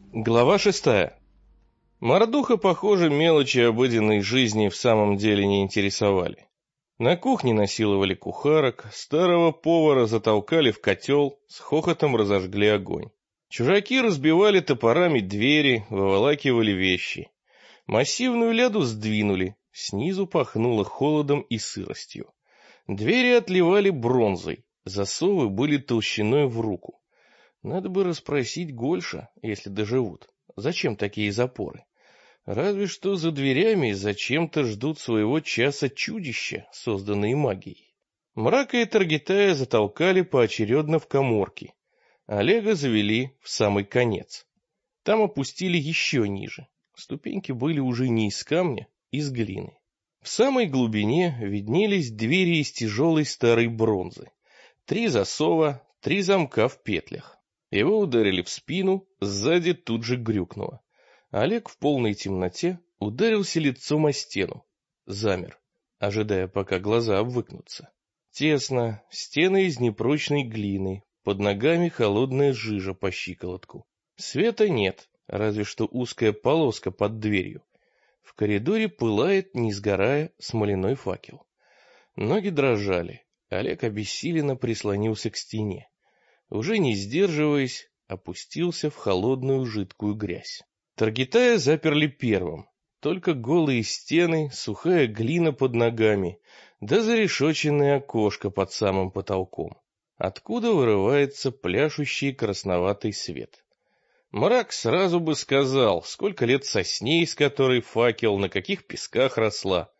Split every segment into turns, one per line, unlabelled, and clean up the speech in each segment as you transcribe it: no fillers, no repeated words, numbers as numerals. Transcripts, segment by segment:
Глава 6. Мордуха, похоже, мелочи обыденной жизни в самом деле не интересовали. На кухне насиловали кухарок, старого повара затолкали в котел, с хохотом разожгли огонь. Чужаки разбивали топорами двери, выволакивали вещи. Массивную ляду сдвинули, снизу пахнуло холодом и сыростью. Двери отливали бронзой, засовы были толщиной в руку. Надо бы расспросить Гольша, если доживут. Зачем такие запоры? Разве что за дверями зачем-то ждут своего часа чудища, созданные магией. Мрака и Таргитая затолкали поочередно в каморки. Олега завели в самый конец. Там опустили еще ниже. Ступеньки были уже не из камня, из глины. В самой глубине виднелись двери из тяжелой старой бронзы. 3 засова, 3 замка в петлях. Его ударили в спину, сзади тут же грюкнуло. Олег в полной темноте ударился лицом о стену. Замер, ожидая, пока глаза обвыкнутся. Тесно, стены из непрочной глины, под ногами холодная жижа по щиколотку. Света нет, разве что узкая полоска под дверью. В коридоре пылает, не сгорая, смоляной факел. Ноги дрожали. Олег обессиленно прислонился к стене. Уже не сдерживаясь, опустился в холодную жидкую грязь. Таргитая заперли первым. Только голые стены, сухая глина под ногами, да зарешоченное окошко под самым потолком, откуда вырывается пляшущий красноватый свет. Мрак сразу бы сказал, сколько лет сосне, из которой факел, на каких песках росла.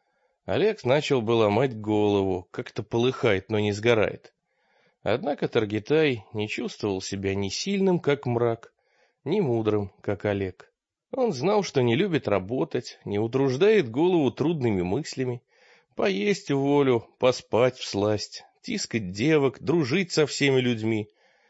Олег начал бы ломать голову, как-то полыхает, но не сгорает. Однако Таргитай не чувствовал себя ни сильным, как Мрак, ни мудрым, как Олег. Он знал, что не любит работать, не утруждает голову трудными мыслями, поесть в волю, поспать всласть, тискать девок, дружить со всеми людьми.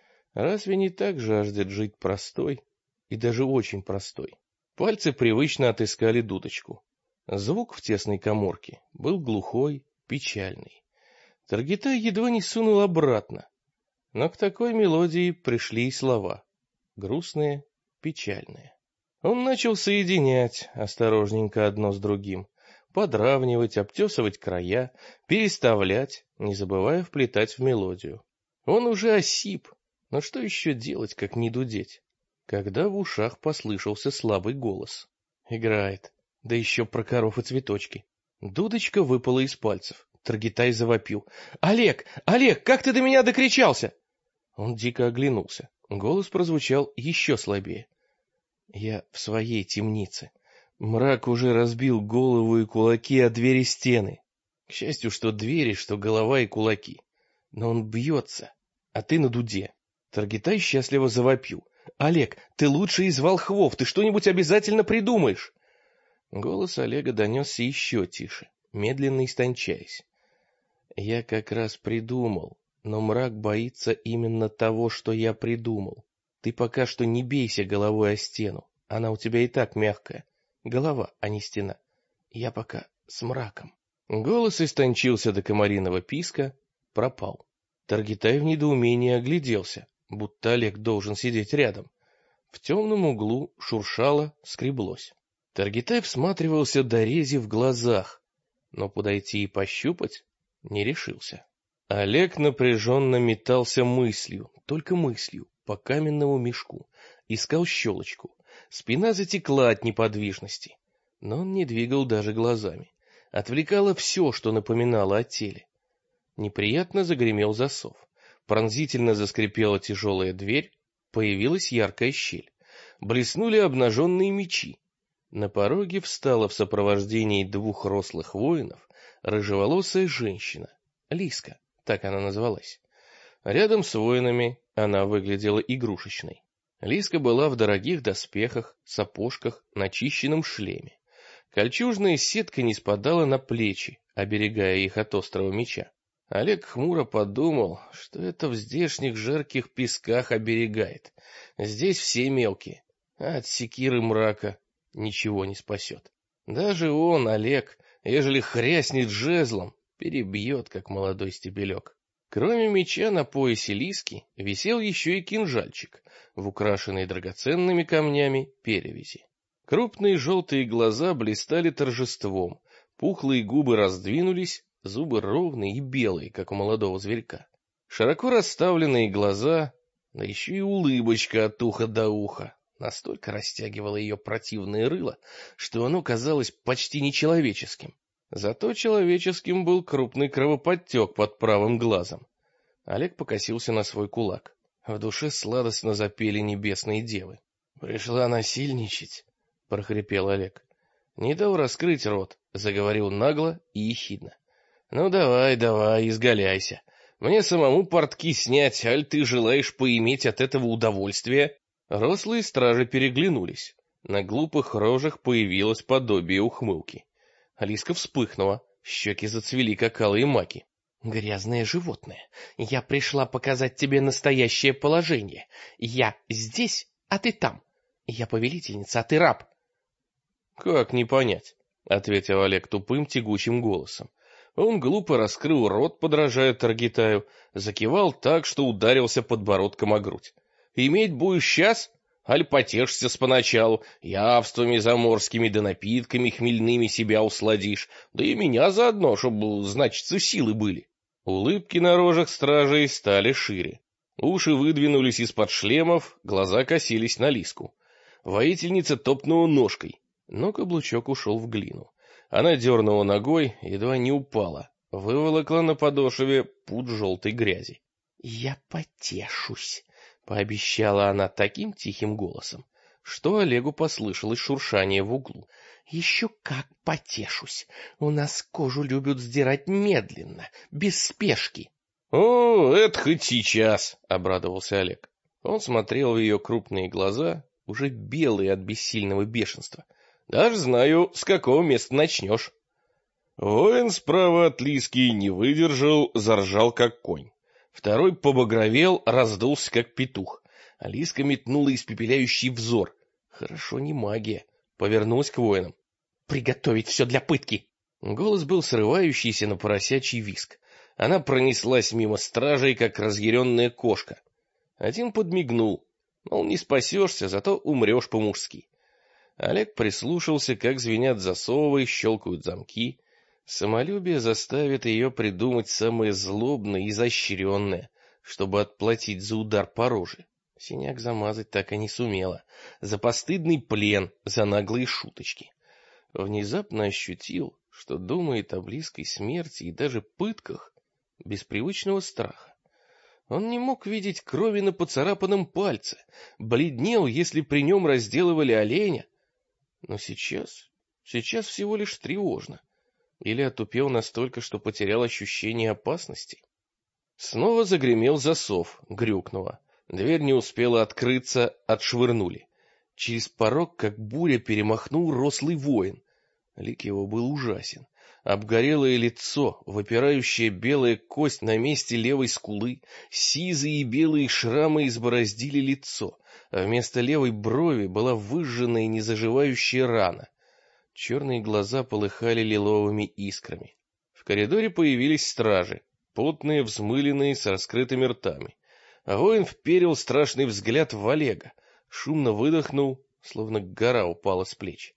Разве не так жаждет жить простой и даже очень простой? Пальцы привычно отыскали дудочку. Звук в тесной каморке был глухой, печальный. Таргитай едва не сунул обратно, но к такой мелодии пришли и слова, грустные, печальные. Он начал соединять осторожненько одно с другим, подравнивать, обтесывать края, переставлять, не забывая вплетать в мелодию. Он уже осип, но что еще делать, как не дудеть? Когда в ушах послышался слабый голос. Играет, да еще про коров и цветочки. Дудочка выпала из пальцев. Таргитай завопил. «Олег! Олег, как ты до меня докричался?» Он дико оглянулся. Голос прозвучал еще слабее. «Я в своей темнице. Мрак уже разбил голову и кулаки о двери стены. К счастью, что двери, что голова и кулаки. Но он бьется, а ты на дуде». Таргитай счастливо завопил. «Олег, ты лучший из волхвов, ты что-нибудь обязательно придумаешь!» Голос Олега донесся еще тише, медленно истончаясь. «Я как раз придумал, но Мрак боится именно того, что я придумал. Ты пока что не бейся головой о стену, она у тебя и так мягкая. Голова, а не стена. Я пока с Мраком». Голос истончился до комариного писка, пропал. Таргитай в недоумении огляделся, будто Олег должен сидеть рядом. В темном углу шуршало, скреблось. Таргитай всматривался до рези в глазах, но подойти и пощупать не решился. Олег напряженно метался мыслью, только мыслью, по каменному мешку, искал щелочку. Спина затекла от неподвижности, но он не двигал даже глазами. Отвлекало все, что напоминало о теле. Неприятно загремел засов. Пронзительно заскрипела тяжелая дверь, появилась яркая щель. Блеснули обнаженные мечи. На пороге встала в сопровождении 2 рослых воинов рыжеволосая женщина, Лиска, так она называлась. Рядом с воинами она выглядела игрушечной. Лиска была в дорогих доспехах, сапожках, начищенном шлеме. Кольчужная сетка не спадала на плечи, оберегая их от острого меча. Олег хмуро подумал, что это в здешних жарких песках оберегает. Здесь все мелкие, а от секиры Мрака ничего не спасет. Даже он, Олег, ежели хряснет жезлом, перебьет, как молодой стебелек. Кроме меча на поясе Лиски висел еще и кинжальчик в украшенной драгоценными камнями перевязи. Крупные желтые глаза блистали торжеством, пухлые губы раздвинулись, зубы ровные и белые, как у молодого зверька. Широко расставленные глаза, да еще и улыбочка от уха до уха, настолько растягивала ее противное рыло, что оно казалось почти нечеловеческим. Зато человеческим был крупный кровоподтек под правым глазом. Олег покосился на свой кулак. В душе сладостно запели небесные девы. «Пришла насильничать», — прохрипел Олег. Не дал раскрыть рот, заговорил нагло и ехидно. «Ну давай, давай, изгаляйся. Мне самому портки снять, аль ты желаешь поиметь от этого удовольствие?» Рослые стражи переглянулись. На глупых рожах появилось подобие ухмылки. Алиска вспыхнула, щеки зацвели, как алые маки. «Грязное животное, я пришла показать тебе настоящее положение. Я здесь, а ты там. Я повелительница, а ты раб». «Как не понять?» — ответил Олег тупым тягучим голосом. Он глупо раскрыл рот, подражая Таргитаю, закивал так, что ударился подбородком о грудь. «Иметь будешь сейчас? Аль потешься с поначалу, явствами заморскими да напитками хмельными себя усладишь, да и меня заодно, чтобы, значится, силы были». Улыбки на рожах стражей стали шире. Уши выдвинулись из-под шлемов, глаза косились на Лиску. Воительница топнула ножкой, но каблучок ушел в глину. Она дернула ногой, едва не упала, выволокла на подошве пуд желтой грязи. «Я потешусь», — пообещала она таким тихим голосом, что Олегу послышалось шуршание в углу. «Еще как потешусь. У нас кожу любят сдирать медленно, без спешки». «О, это хоть сейчас», — обрадовался Олег. Он смотрел в ее крупные глаза, уже белые от бессильного бешенства. «Даже знаю, с какого места начнешь». Воин справа от Лиски не выдержал, заржал как конь. Второй побагровел, раздулся как петух. А Лиска метнула испепеляющий взор. Хорошо, не магия. Повернулась к воинам. «Приготовить все для пытки!» Голос был срывающийся на поросячий визг. Она пронеслась мимо стражей, как разъяренная кошка. Один подмигнул. Мол, не спасешься, зато умрешь по-мужски. Олег прислушался, как звенят засовы, щелкают замки. Самолюбие заставит ее придумать самое злобное и изощренное, чтобы отплатить за удар по роже. Синяк замазать так и не сумела. За постыдный плен, за наглые шуточки. Внезапно ощутил, что думает о близкой смерти и даже пытках без привычного страха. Он не мог видеть крови на поцарапанном пальце, бледнел, если при нем разделывали оленя. Но сейчас всего лишь тревожно. Или отупел настолько, что потерял ощущение опасности. Снова загремел засов, грюкнуло. Дверь не успела открыться, отшвырнули. Через порог, как буря, перемахнул рослый воин. Лик его был ужасен. Обгорелое лицо, выпирающая белая кость на месте левой скулы, сизые и белые шрамы избороздили лицо, а вместо левой брови была выжженная незаживающая рана. Черные глаза полыхали лиловыми искрами. В коридоре появились стражи, потные, взмыленные, с раскрытыми ртами. А воин вперил страшный взгляд в Олега, шумно выдохнул, словно гора упала с плеч.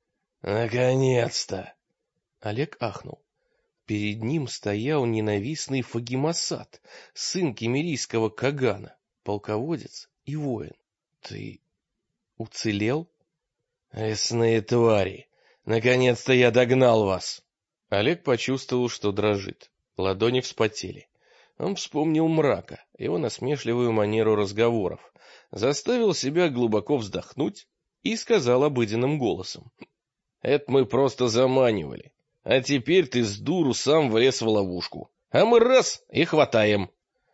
«Наконец-то!» Олег ахнул. Перед ним стоял ненавистный Фагимасат, сын кемерийского Кагана, полководец и воин. «Ты уцелел?» «Лесные твари! Наконец-то я догнал вас!» Олег почувствовал, что дрожит. Ладони вспотели. Он вспомнил мрака, его насмешливую манеру разговоров, заставил себя глубоко вздохнуть и сказал обыденным голосом. «Это мы просто заманивали. А теперь ты с дуру сам влез в ловушку. А мы раз и хватаем».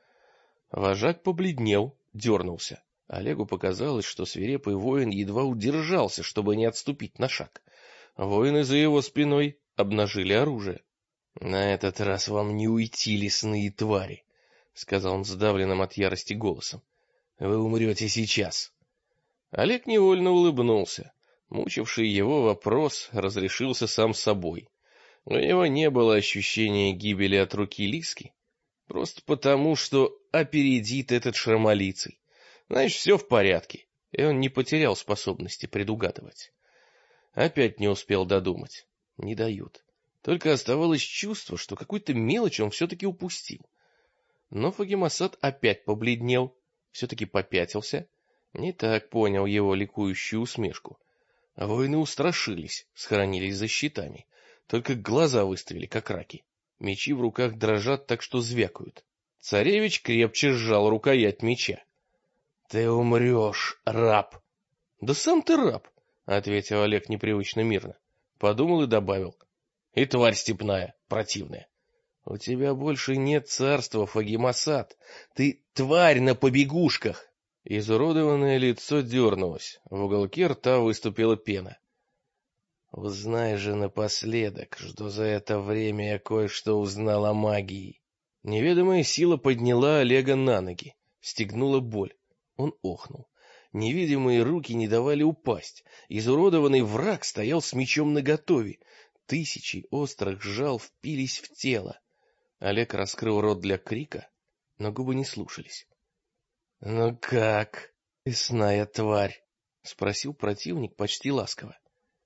Вожак побледнел, дернулся. Олегу показалось, что свирепый воин едва удержался, чтобы не отступить на шаг. Воины за его спиной обнажили оружие. «На этот раз вам не уйти, лесные твари», — сказал он сдавленным от ярости голосом. «Вы умрете сейчас». Олег невольно улыбнулся. Мучивший его вопрос разрешился сам собой. У него не было ощущения гибели от руки Лиски. Просто потому, что опередит этот шрамолицый. Значит, все в порядке, и он не потерял способности предугадывать. Опять не успел додумать. Не дают. Только оставалось чувство, что какую-то мелочь он все-таки упустил. Но Фагимасат опять побледнел, все-таки попятился. Не так понял его ликующую усмешку. А воины устрашились, схоронились за щитами. Только глаза выставили, как раки. Мечи в руках дрожат так, что звякают. Царевич крепче сжал рукоять меча. — Ты умрешь, раб! — Да сам ты раб, — ответил Олег непривычно мирно. Подумал и добавил. — И тварь степная, противная. — У тебя больше нет царства, Фагимасат. Ты тварь на побегушках. Изуродованное лицо дернулось. В уголке рта выступила пена. — Узнай же напоследок, что за это время я кое-что узнал о магии. Неведомая сила подняла Олега на ноги, стегнула боль. Он охнул. Невидимые руки не давали упасть. Изуродованный враг стоял с мечом наготове. Тысячи острых жал впились в тело. Олег раскрыл рот для крика, но губы не слушались. — Ну как, лесная тварь? — спросил противник почти ласково.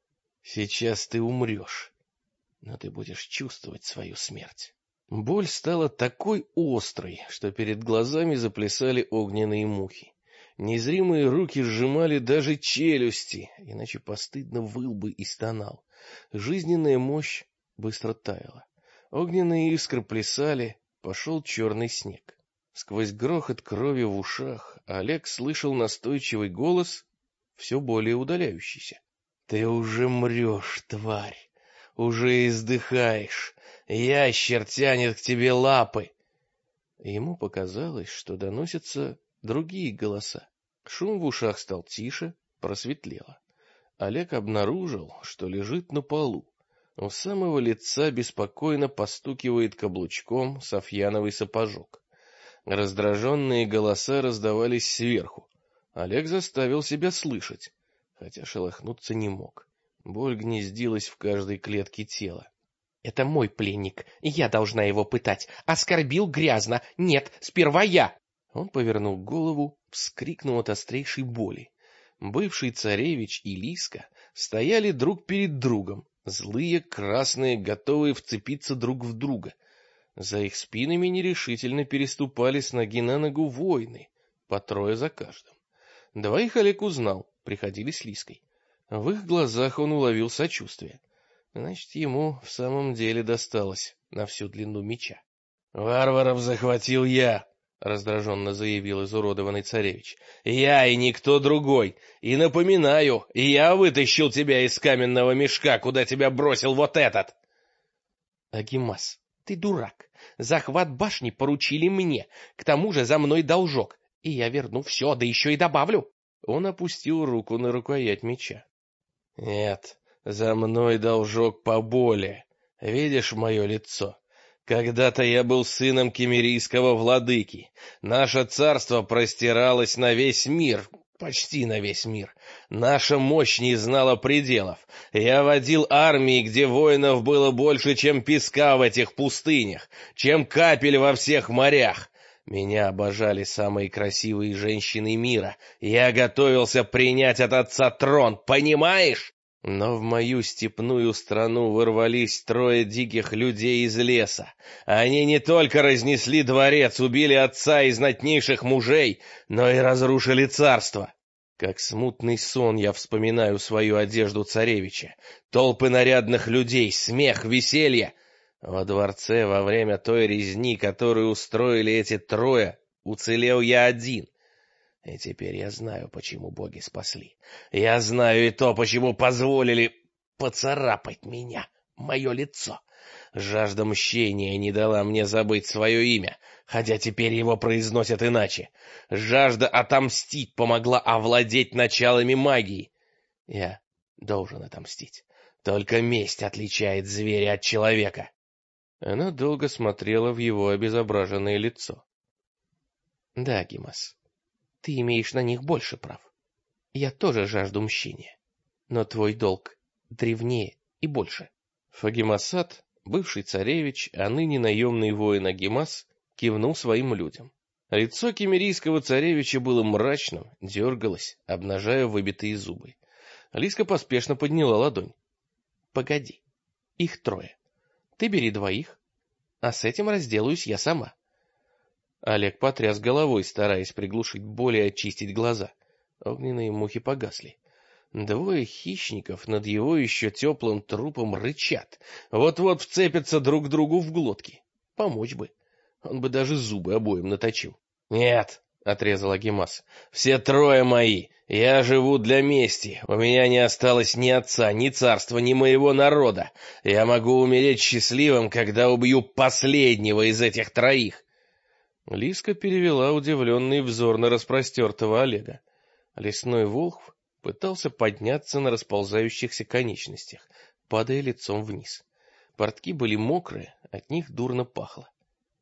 — Сейчас ты умрешь, но ты будешь чувствовать свою смерть. Боль стала такой острой, что перед глазами заплясали огненные мухи. Незримые руки сжимали даже челюсти, иначе постыдно выл бы и стонал. Жизненная мощь быстро таяла. Огненные искры плясали, пошел черный снег. Сквозь грохот крови в ушах Олег слышал настойчивый голос, все более удаляющийся. — Ты уже мрешь, тварь, уже издыхаешь, ящер тянет к тебе лапы. Ему показалось, что доносятся другие голоса. Шум в ушах стал тише, просветлело. Олег обнаружил, что лежит на полу. У самого лица беспокойно постукивает каблучком софьяновый сапожок. Раздраженные голоса раздавались сверху. Олег заставил себя слышать, хотя шелохнуться не мог. Боль гнездилась в каждой клетке тела. — Это мой пленник, я должна его пытать. Оскорбил грязно. Нет, сперва я. Он повернул голову, вскрикнул от острейшей боли. Бывший царевич и Лиска стояли друг перед другом, злые, красные, готовые вцепиться друг в друга. За их спинами нерешительно переступали с ноги на ногу воины, по трое за каждым. Двоих Олег узнал, приходили с Лиской. В их глазах он уловил сочувствие. Значит, ему в самом деле досталось на всю длину меча. — Варваров захватил я, — раздраженно заявил изуродованный царевич. — Я и никто другой. И напоминаю, я вытащил тебя из каменного мешка, куда тебя бросил вот этот. — Агимас, ты дурак. Захват башни поручили мне. К тому же за мной должок. И я верну все, да еще и добавлю. Он опустил руку на рукоять меча. — Нет, за мной должок поболее. Видишь мое лицо? Когда-то я был сыном кемерийского владыки. Наше царство простиралось на весь мир, почти на весь мир. Наша мощь не знала пределов. Я водил армии, где воинов было больше, чем песка в этих пустынях, чем капель во всех морях. Меня обожали самые красивые женщины мира. Я готовился принять от отца трон, понимаешь? Но в мою степную страну ворвались трое диких людей из леса. Они не только разнесли дворец, убили отца и знатнейших мужей, но и разрушили царство. Как смутный сон я вспоминаю свою одежду царевича, толпы нарядных людей, смех, веселье. Во дворце во время той резни, которую устроили эти трое, уцелел я один. И теперь я знаю, почему боги спасли. Я знаю и то, почему позволили поцарапать меня, мое лицо. Жажда мщения не дала мне забыть свое имя, хотя теперь его произносят иначе. Жажда отомстить помогла овладеть началами магии. Я должен отомстить. Только месть отличает зверя от человека. Она долго смотрела в его обезображенное лицо. — Да, Гимас, ты имеешь на них больше прав. Я тоже жажду мщения, но твой долг древнее и больше. Фагимасат, бывший царевич, а ныне наемный воин Агимас, кивнул своим людям. Лицо киммерийского царевича было мрачным, дергалось, обнажая выбитые зубы. Лиска поспешно подняла ладонь. — Погоди, их 3. Ты бери 2, а с этим разделаюсь я сама. Олег потряс головой, стараясь приглушить боль и очистить глаза. Огненные мухи погасли. 2 хищников над его еще теплым трупом рычат. Вот-вот вцепятся друг другу в глотки. Помочь бы. Он бы даже зубы обоим наточил. — Нет, — отрезал Агимас, — все 3 мои. Я живу для мести. У меня не осталось ни отца, ни царства, ни моего народа. Я могу умереть счастливым, когда убью последнего из этих 3. Лиска перевела удивленный взор на распростертого Олега. Лесной волхв пытался подняться на расползающихся конечностях, падая лицом вниз. Портки были мокрые, от них дурно пахло.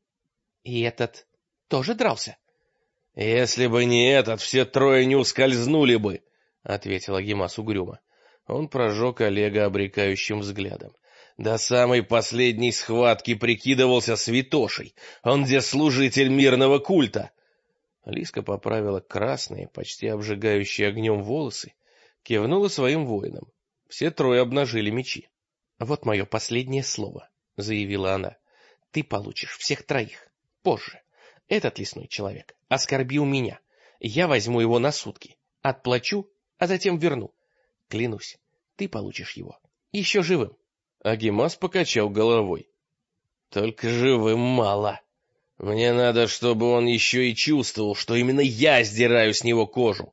— И этот тоже дрался? — Если бы не этот, все 3 не ускользнули бы, — ответил Агимас угрюмо. Он прожег Олега обрекающим взглядом. До самой последней схватки прикидывался святошей. Он где служитель мирного культа. Лиска поправила красные, почти обжигающие огнем волосы, кивнула своим воинам. Все 3 обнажили мечи. — Вот мое последнее слово, — заявила она. — Ты получишь всех 3 позже. Этот лесной человек оскорбил меня. Я возьму его на сутки, отплачу, а затем верну. Клянусь, ты получишь его еще живым. Агимас покачал головой. — Только живым мало. Мне надо, чтобы он еще и чувствовал, что именно я сдираю с него кожу.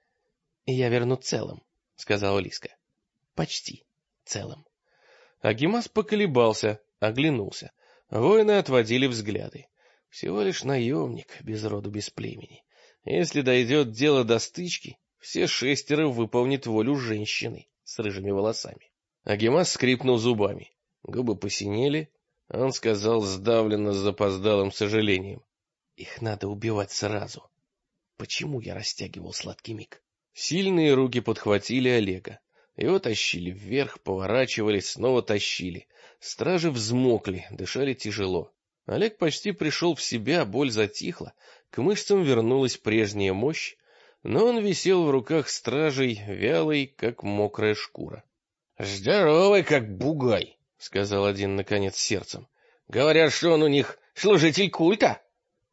— Я верну целым, — сказала Лиска. — Почти целым. Агимас поколебался, оглянулся. Воины отводили взгляды. Всего лишь наемник, без роду, без племени. Если дойдет дело до стычки, все 6 выполнят волю женщины с рыжими волосами. Агимас скрипнул зубами. Губы посинели. Он сказал сдавленно, с запоздалым сожалением: — Их надо убивать сразу. Почему я растягивал сладкий миг? Сильные руки подхватили Олега. Его тащили вверх, поворачивали, снова тащили. Стражи взмокли, дышали тяжело. Олег почти пришел в себя, боль затихла, к мышцам вернулась прежняя мощь, но он висел в руках стражей, вялый, как мокрая шкура. — Здоровый, как бугай, — сказал один, наконец, сердцем. — Говорят, что он у них служитель культа.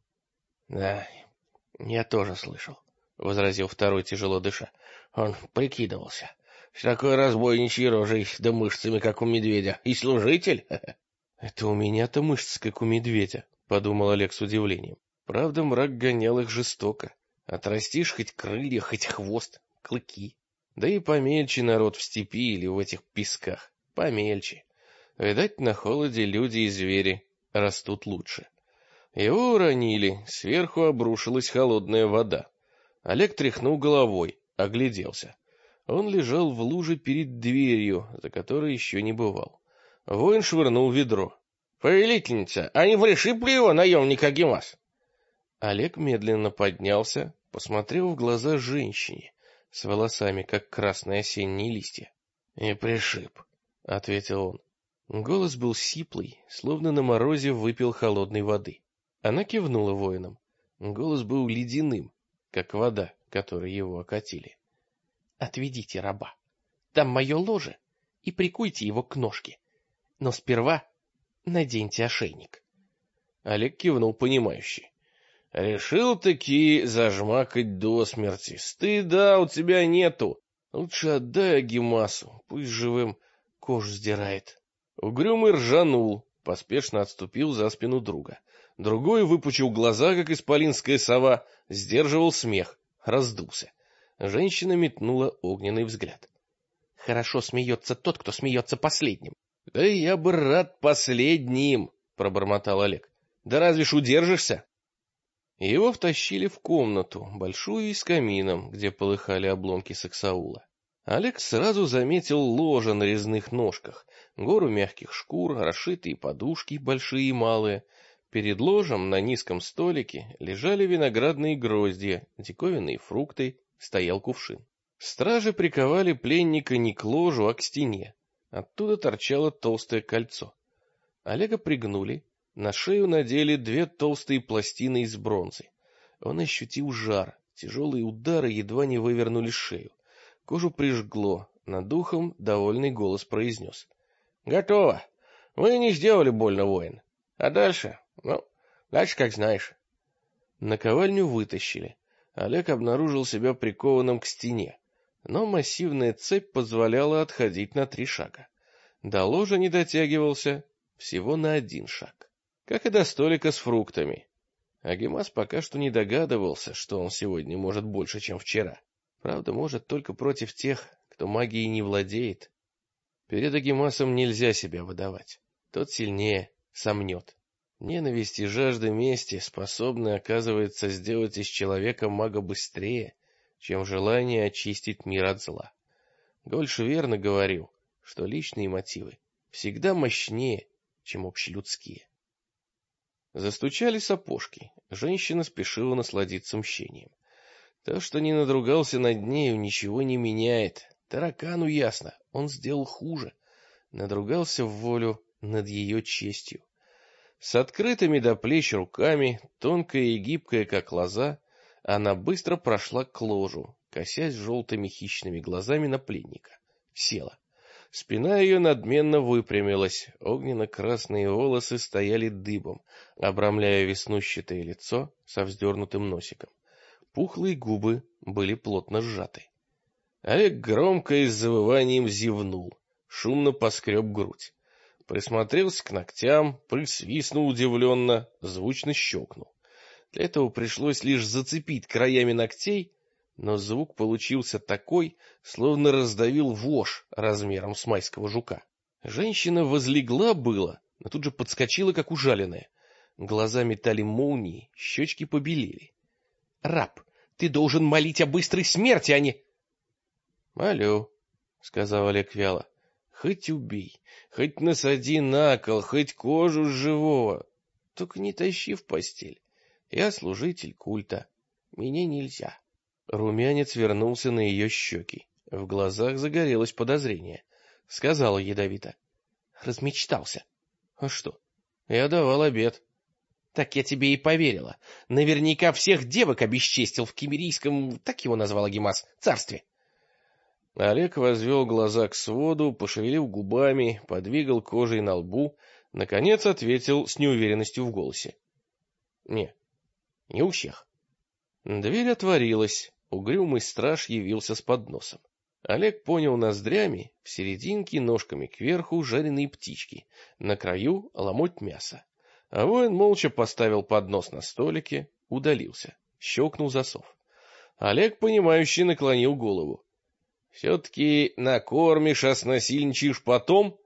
— Да, я тоже слышал, — возразил второй, тяжело дыша. Он прикидывался. С такой разбойничьей рожей да мышцами, как у медведя. И служитель? — Это у меня-то мышцы, как у медведя, — подумал Олег с удивлением. Правда, мрак гонял их жестоко. Отрастишь хоть крылья, хоть хвост, клыки. Да и помельче народ в степи или в этих песках. Помельче. Видать, на холоде люди и звери растут лучше. Его уронили, сверху обрушилась холодная вода. Олег тряхнул головой, огляделся. Он лежал в луже перед дверью, за которой еще не бывал. Воин швырнул ведро. — Повелительница, а не пришибли его наемник Агимас? Олег медленно поднялся, посмотрел в глаза женщине с волосами, как красные осенние листья. — Не пришиб, — ответил он. Голос был сиплый, словно на морозе выпил холодной воды. Она кивнула воинам. Голос был ледяным, как вода, которой его окатили. — Отведите раба. Там мое ложе, и прикуйте его к ножке. Но сперва наденьте ошейник. Олег кивнул понимающе. — Решил-таки зажмакать до смерти. Стыда у тебя нету. Лучше отдай Агимасу, пусть живым кожу сдирает. Угрюмый ржанул, поспешно отступил за спину друга. Другой выпучил глаза, как исполинская сова, сдерживал смех, раздулся. Женщина метнула огненный взгляд. — Хорошо смеется тот, кто смеется последним. — Да я бы рад последним, — пробормотал Олег. — Да разве ж удержишься? Его втащили в комнату, большую и с камином, где полыхали обломки саксаула. Олег сразу заметил ложе на резных ножках, гору мягких шкур, расшитые подушки, большие и малые. Перед ложем на низком столике лежали виноградные гроздья, диковинные фрукты, стоял кувшин. Стражи приковали пленника не к ложу, а к стене. Оттуда торчало толстое кольцо. Олега пригнули, На шею надели 2 толстые пластины из бронзы. Он ощутил жар, тяжелые удары едва не вывернули шею. Кожу прижгло, над ухом довольный голос произнес: «Готово! Вы не сделали больно, воин. А дальше? Дальше как знаешь». Наковальню вытащили. Олег обнаружил себя прикованным к стене, но массивная цепь позволяла отходить на 3 шага. До ложа не дотягивался всего на 1 шаг, как и до столика с фруктами. Агимас пока что не догадывался, что он сегодня может больше, чем вчера. Правда, может только против тех, кто магией не владеет. Перед Агимасом нельзя себя выдавать. Тот сильнее, сомнет. Ненависть и жажда мести способны, оказывается, сделать из человека мага быстрее, чем желание очистить мир от зла. Гольш верно говорил, что личные мотивы всегда мощнее, чем общелюдские. Застучали сапожки. Женщина спешила насладиться мщением. То, что не надругался над нею, ничего не меняет. Таракану ясно, он сделал хуже. Надругался в волю над ее честью. С открытыми до плеч руками, тонкая и гибкая, как лоза, она быстро прошла к ложу, косясь желтыми хищными глазами на пленника. Села. Спина ее надменно выпрямилась, огненно-красные волосы стояли дыбом, обрамляя веснущатое лицо со вздернутым носиком. Пухлые губы были плотно сжаты. Олег громко и с завыванием зевнул, шумно поскреб грудь. Присмотрелся к ногтям, присвистнул удивленно, звучно щелкнул. Для этого пришлось лишь зацепить краями ногтей, но звук получился такой, словно раздавил вож размером с майского жука. Женщина возлегла было, но тут же подскочила, как ужаленная. Глаза метали молнии, щечки побелели. — Раб, ты должен молить о быстрой смерти, а не... — Молю, — сказал Олег вяло. — Хоть убей, хоть насади на кол, хоть кожу с живого. Только не тащи в постель. Я служитель культа. Мне нельзя. Румянец вернулся на ее щеки. В глазах загорелось подозрение. Сказала ядовито: — Размечтался. — А что? Я давал обед. — Так я тебе и поверила. Наверняка всех девок обесчестил в киммерийском, так его назвал Агимас, царстве. Олег возвел глаза к своду, пошевелил губами, подвигал кожей на лбу, наконец ответил с неуверенностью в голосе: — Не у всех. Дверь отворилась. Угрюмый страж явился с подносом. Олег понял ноздрями, в серединке ножками кверху жареные птички, на краю ломоть мяса. А воин молча поставил поднос на столике, удалился, щелкнул засов. Олег, понимающе наклонил голову. — Все-таки накормишь, а снасильничаешь потом?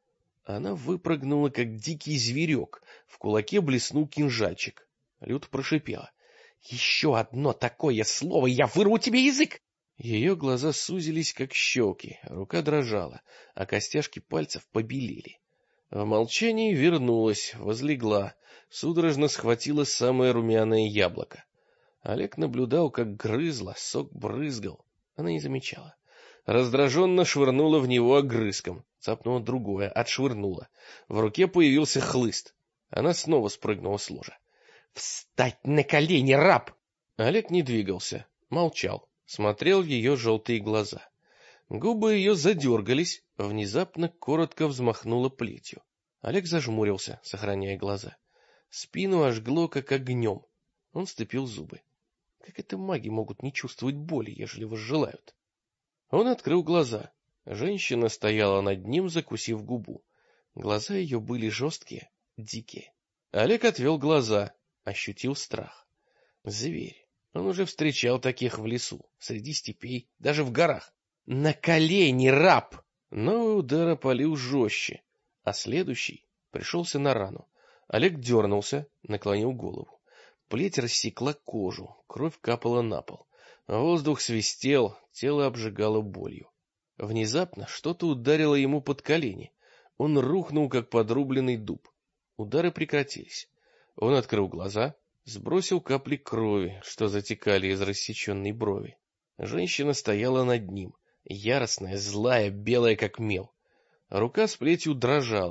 Она выпрыгнула, как дикий зверек, в кулаке блеснул кинжальчик. Люто прошипела: — Еще одно такое слово, я вырву тебе язык! Ее глаза сузились, как щеки, рука дрожала, а костяшки пальцев побелели. В молчании вернулась, возлегла, судорожно схватила самое румяное яблоко. Олег наблюдал, как грызла, сок брызгал. Она не замечала. Раздраженно швырнула в него огрызком, цапнула другое, отшвырнула. В руке появился хлыст. Она снова спрыгнула с ложа. — Встать на колени, раб! Олег не двигался, молчал, смотрел в ее желтые глаза. Губы ее задергались, внезапно коротко взмахнула плетью. Олег зажмурился, сохраняя глаза. Спину ожгло, как огнем. Он сцепил зубы. Как это маги могут не чувствовать боли, ежели возжелают? Он открыл глаза. Женщина стояла над ним, закусив губу. Глаза ее были жесткие, дикие. Олег отвел глаза, ощутил страх. Зверь. Он уже встречал таких в лесу, среди степей, даже в горах. «На колени, раб!» Новый удар опалил жестче, а следующий пришелся на рану. Олег дернулся, наклонил голову. Плеть рассекла кожу, кровь капала на пол. Воздух свистел, тело обжигало болью. Внезапно что-то ударило ему под колени. Он рухнул, как подрубленный дуб. Удары прекратились. Он открыл глаза, сбросил капли крови, что затекали из рассеченной брови. Женщина стояла над ним, яростная, злая, белая как мел. Рука с плетью дрожала.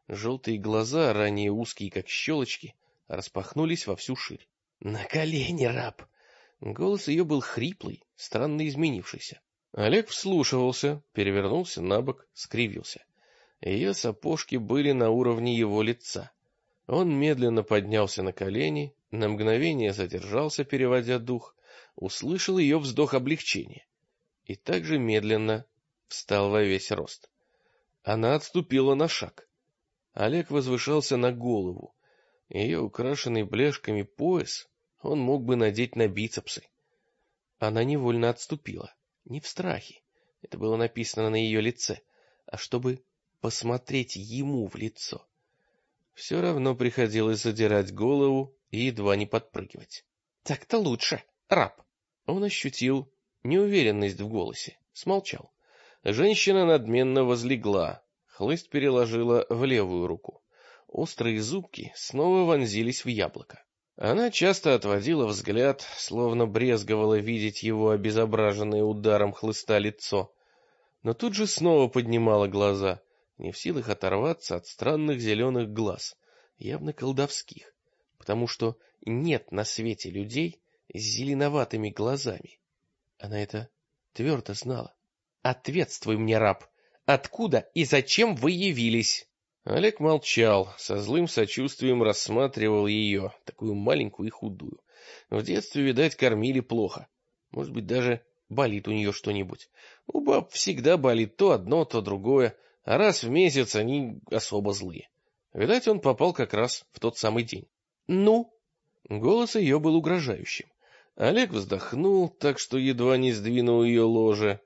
Желтые глаза, ранее узкие, как щелочки, распахнулись во всю ширь. «На колени, раб!» Голос ее был хриплый, странно изменившийся. Олег вслушивался, перевернулся на бок, скривился. Ее сапожки были на уровне его лица. Он медленно поднялся на колени, на мгновение задержался, переводя дух, услышал ее вздох облегчения и также медленно встал во весь рост. Она отступила на шаг. Олег возвышался на голову. Ее украшенный бляшками пояс он мог бы надеть на бицепсы. Она невольно отступила, не в страхе, это было написано на ее лице, а чтобы посмотреть ему в лицо. Все равно приходилось задирать голову и едва не подпрыгивать. «Так-то лучше, раб!» Он ощутил неуверенность в голосе, смолчал. Женщина надменно возлегла, хлыст переложила в левую руку. Острые зубки снова вонзились в яблоко. Она часто отводила взгляд, словно брезговала видеть его обезображенное ударом хлыста лицо, но тут же снова поднимала глаза, не в силах оторваться от странных зеленых глаз, явно колдовских, потому что нет на свете людей с зеленоватыми глазами. Она это твердо знала. «Ответствуй мне, раб, откуда и зачем вы явились?» Олег молчал, со злым сочувствием рассматривал ее, такую маленькую и худую. В детстве, видать, кормили плохо. Может быть, даже болит у нее что-нибудь. У баб всегда болит то одно, то другое, а раз в месяц они особо злые. Видать, он попал как раз в тот самый день. «Ну?» Голос ее был угрожающим. Олег вздохнул, так что едва не сдвинул ее ложе.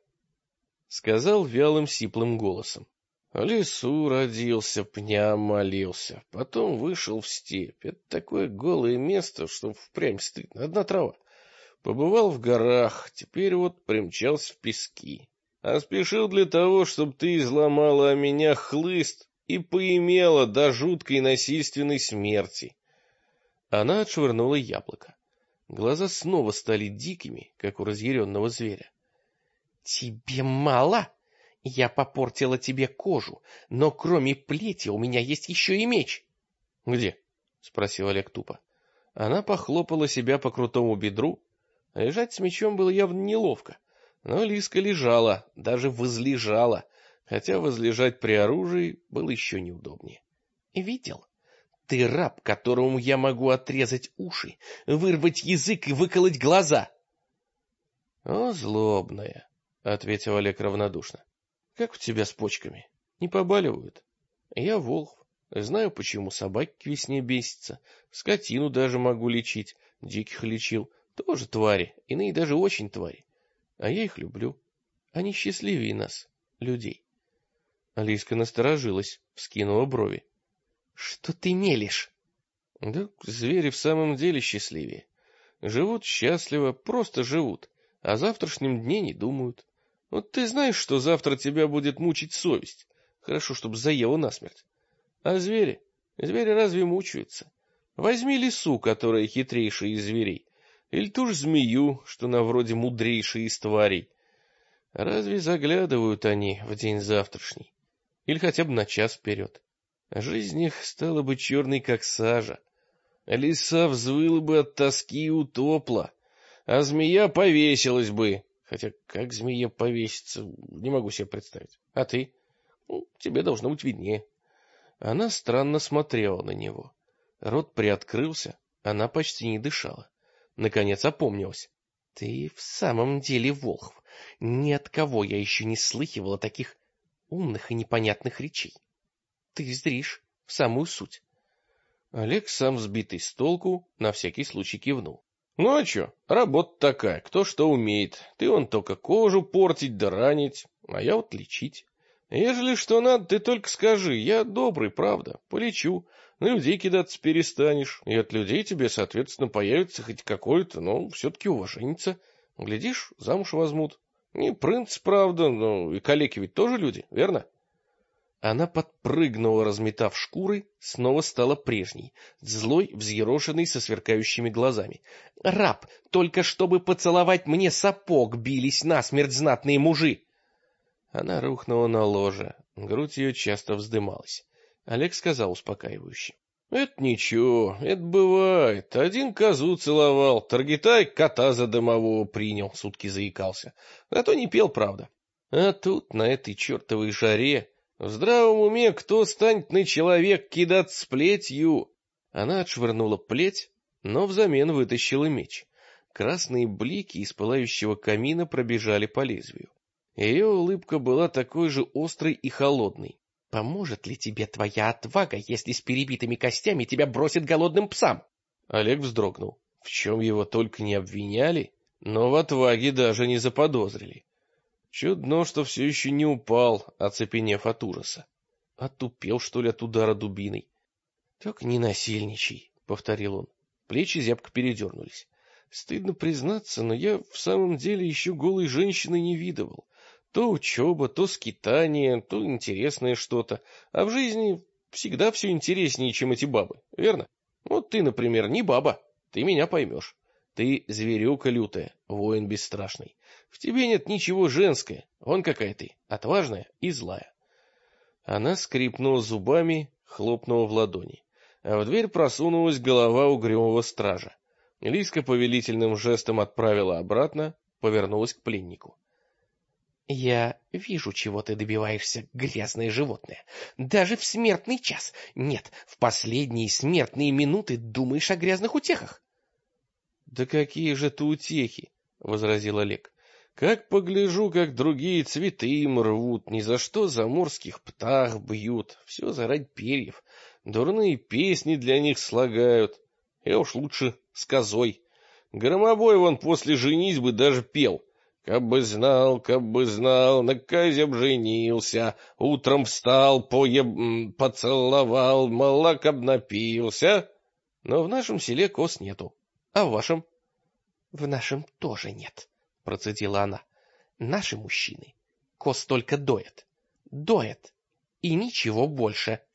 Сказал вялым сиплым голосом. В лесу родился, пням молился, потом вышел в степь. Это такое голое место, что впрямь стыдно, одна трава. Побывал в горах, теперь вот примчался в пески. А спешил для того, чтобы ты изломала о меня хлыст и поимела до жуткой насильственной смерти. Она отшвырнула яблоко. Глаза снова стали дикими, как у разъяренного зверя. «Тебе мало? Я попортила тебе кожу, но кроме плети у меня есть еще и меч». «Где?» — спросил Олег тупо. Она похлопала себя по крутому бедру. Лежать с мечом было явно неловко, но Лиска лежала, даже возлежала, хотя возлежать при оружии было еще неудобнее. «Видел? Ты раб, которому я могу отрезать уши, вырвать язык и выколоть глаза». «О, злобная!» — ответил Олег равнодушно. «Как у тебя с почками? Не побаливают? Я волхв, знаю, почему собаки к весне бесятся, скотину даже могу лечить, диких лечил, тоже твари, иные даже очень твари. А я их люблю, они счастливее нас, людей». Алиска насторожилась, вскинула брови. «Что ты мелешь?» «Да звери в самом деле счастливее. Живут счастливо, просто живут, о завтрашнем дне не думают. Вот ты знаешь, что завтра тебя будет мучить совесть. Хорошо, чтобы заела насмерть. А звери? Звери разве мучаются? Возьми лису, которая хитрейшая из зверей, или ту же змею, что на вроде мудрейшая из тварей. Разве заглядывают они в день завтрашний? Или хотя бы на час вперед? Жизнь их стала бы черной, как сажа. Лиса взвыла бы от тоски и утопла, а змея повесилась бы. Хотя как змея повесится, не могу себе представить. А ты? Тебе должно быть виднее. Она странно смотрела на него. Рот приоткрылся, она почти не дышала. Наконец опомнилась. Ты в самом деле волхв. Ни от кого я еще не слыхивала таких умных и непонятных речей. Ты зришь в самую суть. Олег, сам сбитый с толку, на всякий случай кивнул. «Ну а чё, работа такая, кто что умеет. Ты он только кожу портить да ранить, а я вот лечить. Ежели что надо, ты только скажи, я добрый, правда, полечу, на людей кидаться перестанешь, и от людей тебе, соответственно, появится хоть какое-то, но все-таки уваженьица. Глядишь, замуж возьмут. Не принц, правда, но и калеки ведь тоже люди, верно?» Она подпрыгнула, разметав шкуры, снова стала прежней, злой, взъерошенной, со сверкающими глазами. «Раб, только чтобы поцеловать мне сапог, бились насмерть знатные мужи!» Она рухнула на ложе, грудь ее часто вздымалась. Олег сказал успокаивающе. Это ничего, это бывает. Один козу целовал, Таргитай кота за домового принял, сутки заикался. Зато не пел, правда. А тут, на этой чертовой жаре, в здравом уме кто станет на человек кидаться с плетью? Она отшвырнула плеть, но взамен вытащила меч. Красные блики из пылающего камина пробежали по лезвию. Ее улыбка была такой же острой и холодной. «Поможет ли тебе твоя отвага, если с перебитыми костями тебя бросит голодным псам?» Олег вздрогнул. В чем его только не обвиняли, но в отваге даже не заподозрили. Чудно, что все еще не упал, оцепенев от ужаса. Отупел, что ли, от удара дубиной. — Только не насильничай, — повторил он. Плечи зябко передернулись. Стыдно признаться, но я в самом деле еще голой женщины не видывал. То учеба, то скитание, то интересное что-то. А в жизни всегда все интереснее, чем эти бабы, верно? Вот ты, например, не баба, ты меня поймешь. Ты зверюка лютая, воин бесстрашный. В тебе нет ничего женское, вон какая ты, отважная и злая. Она скрипнула зубами, хлопнула в ладони. А в дверь просунулась голова угрюмого стража. Лиска повелительным жестом отправила обратно, повернулась к пленнику. «Я вижу, чего ты добиваешься, грязное животное. Даже в смертный час, нет, в последние смертные минуты думаешь о грязных утехах». «Да какие же это утехи!» — возразил Олег. «Как погляжу, как другие цветы им рвут, ни за что заморских птах бьют, все заради перьев, дурные песни для них слагают. Я уж лучше с козой. Громобой вон после женитьбы даже пел». Кабы знал, на козе б женился, утром встал, поцеловал, молока б напился. Но в нашем селе коз нету. А в вашем? — В нашем тоже нет, — процедила она. — Наши мужчины коз только доят. Доят. И ничего больше.